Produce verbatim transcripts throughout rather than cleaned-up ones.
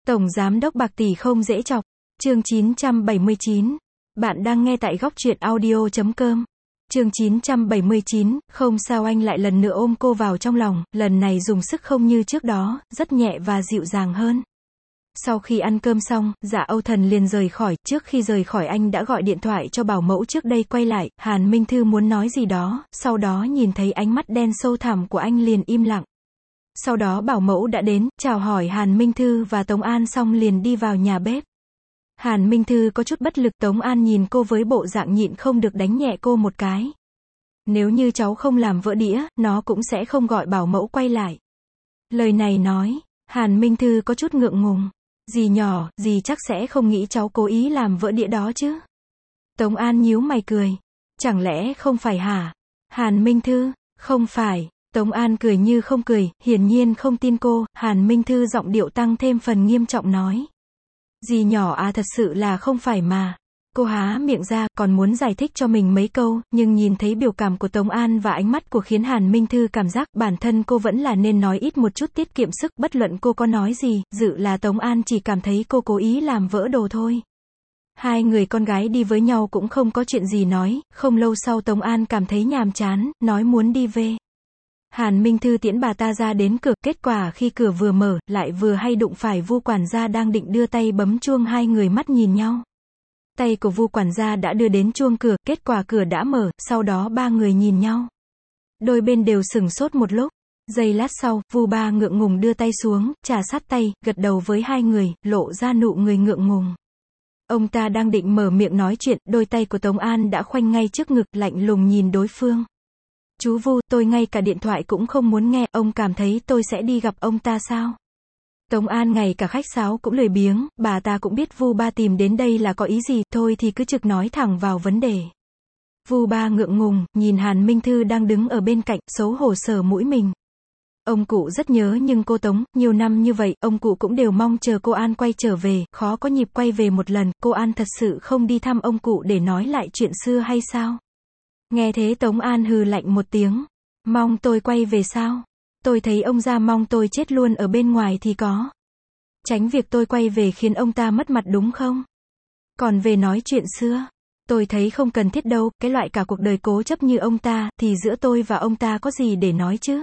Tổng Giám đốc bạc tỷ không dễ chọc. Chương chín trăm bảy mươi chín. Bạn đang nghe tại góc truyện audio chấm com. Chương chín trăm bảy mươi chín, không sao anh lại lần nữa ôm cô vào trong lòng, lần này dùng sức không như trước đó, rất nhẹ và dịu dàng hơn. Sau khi ăn cơm xong, Dạ Âu Thần liền rời khỏi, trước khi rời khỏi anh đã gọi điện thoại cho bảo mẫu trước đây quay lại, Hàn Minh Thư muốn nói gì đó, sau đó nhìn thấy ánh mắt đen sâu thẳm của anh liền im lặng. Sau đó bảo mẫu đã đến, chào hỏi Hàn Minh Thư và Tống An xong liền đi vào nhà bếp. Hàn Minh Thư có chút bất lực, Tống An nhìn cô với bộ dạng nhịn không được đánh nhẹ cô một cái. Nếu như cháu không làm vỡ đĩa, nó cũng sẽ không gọi bảo mẫu quay lại. Lời này nói, Hàn Minh Thư có chút ngượng ngùng. Dì nhỏ, dì chắc sẽ không nghĩ cháu cố ý làm vỡ đĩa đó chứ. Tống An nhíu mày cười. Chẳng lẽ không phải hả? Hàn Minh Thư, không phải. Tống An cười như không cười, hiển nhiên không tin cô. Hàn Minh Thư giọng điệu tăng thêm phần nghiêm trọng nói. Dì nhỏ à, thật sự là không phải mà. Cô há miệng ra, còn muốn giải thích cho mình mấy câu, nhưng nhìn thấy biểu cảm của Tống An và ánh mắt của khiến Hàn Minh Thư cảm giác bản thân cô vẫn là nên nói ít một chút tiết kiệm sức, bất luận cô có nói gì, dự là Tống An chỉ cảm thấy cô cố ý làm vỡ đồ thôi. Hai người con gái đi với nhau cũng không có chuyện gì nói, không lâu sau Tống An cảm thấy nhàm chán, nói muốn đi về. Hàn Minh Thư tiễn bà ta ra đến cửa, kết quả khi cửa vừa mở, lại vừa hay đụng phải Vu quản gia đang định đưa tay bấm chuông, hai người mắt nhìn nhau. Tay của Vu quản gia đã đưa đến chuông cửa, kết quả cửa đã mở, sau đó ba người nhìn nhau. Đôi bên đều sửng sốt một lúc. Giây lát sau, Vu ba ngượng ngùng đưa tay xuống, trà sát tay, gật đầu với hai người, lộ ra nụ người ngượng ngùng. Ông ta đang định mở miệng nói chuyện, đôi tay của Tống An đã khoanh ngay trước ngực, lạnh lùng nhìn đối phương. Chú Vu, tôi ngay cả điện thoại cũng không muốn nghe, ông cảm thấy tôi sẽ đi gặp ông ta sao? Tống An ngày cả khách sáo cũng lười biếng, bà ta cũng biết Vu ba tìm đến đây là có ý gì, thôi thì cứ trực nói thẳng vào vấn đề. Vu ba ngượng ngùng, nhìn Hàn Minh Thư đang đứng ở bên cạnh, xấu hổ sờ mũi mình. Ông cụ rất nhớ nhưng cô Tống, nhiều năm như vậy, ông cụ cũng đều mong chờ cô An quay trở về, khó có nhịp quay về một lần, cô An thật sự không đi thăm ông cụ để nói lại chuyện xưa hay sao? Nghe thế Tống An hừ lạnh một tiếng. Mong tôi quay về sao? Tôi thấy ông ra mong tôi chết luôn ở bên ngoài thì có. Tránh việc tôi quay về khiến ông ta mất mặt đúng không? Còn về nói chuyện xưa, tôi thấy không cần thiết đâu, cái loại cả cuộc đời cố chấp như ông ta, thì giữa tôi và ông ta có gì để nói chứ?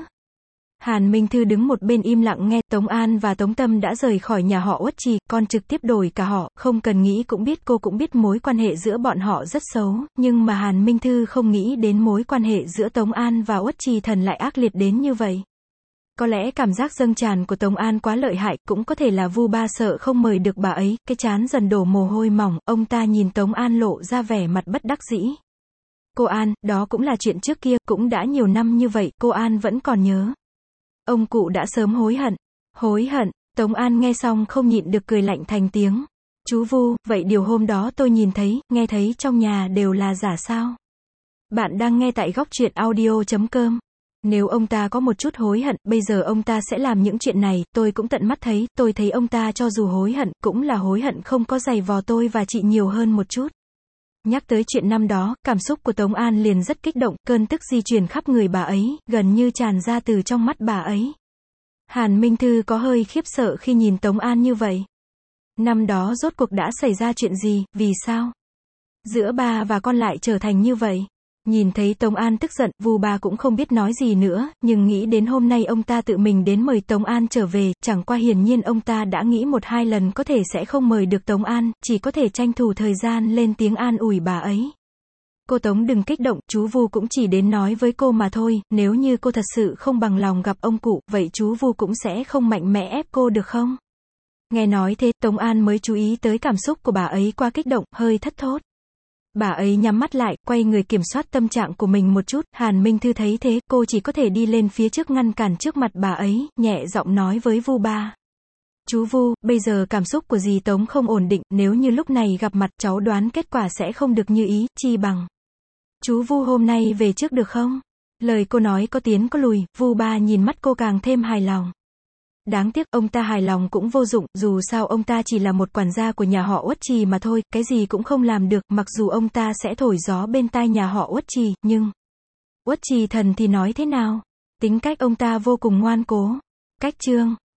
Hàn Minh Thư đứng một bên im lặng nghe, Tống An và Tống Tâm đã rời khỏi nhà họ Uất Trì, con trực tiếp đổi cả họ, không cần nghĩ cũng biết cô cũng biết mối quan hệ giữa bọn họ rất xấu, nhưng mà Hàn Minh Thư không nghĩ đến mối quan hệ giữa Tống An và Uất Trì Thần lại ác liệt đến như vậy. Có lẽ cảm giác dâng tràn của Tống An quá lợi hại, cũng có thể là Vu ba sợ không mời được bà ấy, cái trán dần đổ mồ hôi mỏng, ông ta nhìn Tống An lộ ra vẻ mặt bất đắc dĩ. Cô An, đó cũng là chuyện trước kia, cũng đã nhiều năm như vậy, cô An vẫn còn nhớ. Ông cụ đã sớm hối hận. Hối hận, Tống An nghe xong không nhịn được cười lạnh thành tiếng. Chú Vu, vậy điều hôm đó tôi nhìn thấy, nghe thấy trong nhà đều là giả sao? Bạn đang nghe tại góc truyện audio chấm com. Nếu ông ta có một chút hối hận, bây giờ ông ta sẽ làm những chuyện này, tôi cũng tận mắt thấy, tôi thấy ông ta cho dù hối hận, cũng là hối hận không có giày vò tôi và chị nhiều hơn một chút. Nhắc tới chuyện năm đó, cảm xúc của Tống An liền rất kích động, cơn tức di chuyển khắp người bà ấy, gần như tràn ra từ trong mắt bà ấy. Hàn Minh Thư có hơi khiếp sợ khi nhìn Tống An như vậy. Năm đó rốt cuộc đã xảy ra chuyện gì, vì sao? Giữa bà và con lại trở thành như vậy. Nhìn thấy Tống An tức giận, Vu ba cũng không biết nói gì nữa, nhưng nghĩ đến hôm nay ông ta tự mình đến mời Tống An trở về, chẳng qua hiển nhiên ông ta đã nghĩ một hai lần có thể sẽ không mời được Tống An, chỉ có thể tranh thủ thời gian lên tiếng an ủi bà ấy. Cô Tống đừng kích động, chú Vu cũng chỉ đến nói với cô mà thôi, nếu như cô thật sự không bằng lòng gặp ông cụ, vậy chú Vu cũng sẽ không mạnh mẽ ép cô được không? Nghe nói thế, Tống An mới chú ý tới cảm xúc của bà ấy qua kích động, hơi thất thốt. Bà ấy nhắm mắt lại, quay người kiểm soát tâm trạng của mình một chút, Hàn Minh Thư thấy thế, cô chỉ có thể đi lên phía trước ngăn cản trước mặt bà ấy, nhẹ giọng nói với Vu ba. Chú Vu, bây giờ cảm xúc của dì Tống không ổn định, nếu như lúc này gặp mặt cháu đoán kết quả sẽ không được như ý, chi bằng. Chú Vu hôm nay về trước được không? Lời cô nói có tiến có lùi, Vu ba nhìn mắt cô càng thêm hài lòng. Đáng tiếc, ông ta hài lòng cũng vô dụng, dù sao ông ta chỉ là một quản gia của nhà họ Uất Trì mà thôi, cái gì cũng không làm được, mặc dù ông ta sẽ thổi gió bên tai nhà họ Uất Trì, nhưng Uất Trì Thần thì nói thế nào? Tính cách ông ta vô cùng ngoan cố. Cách chương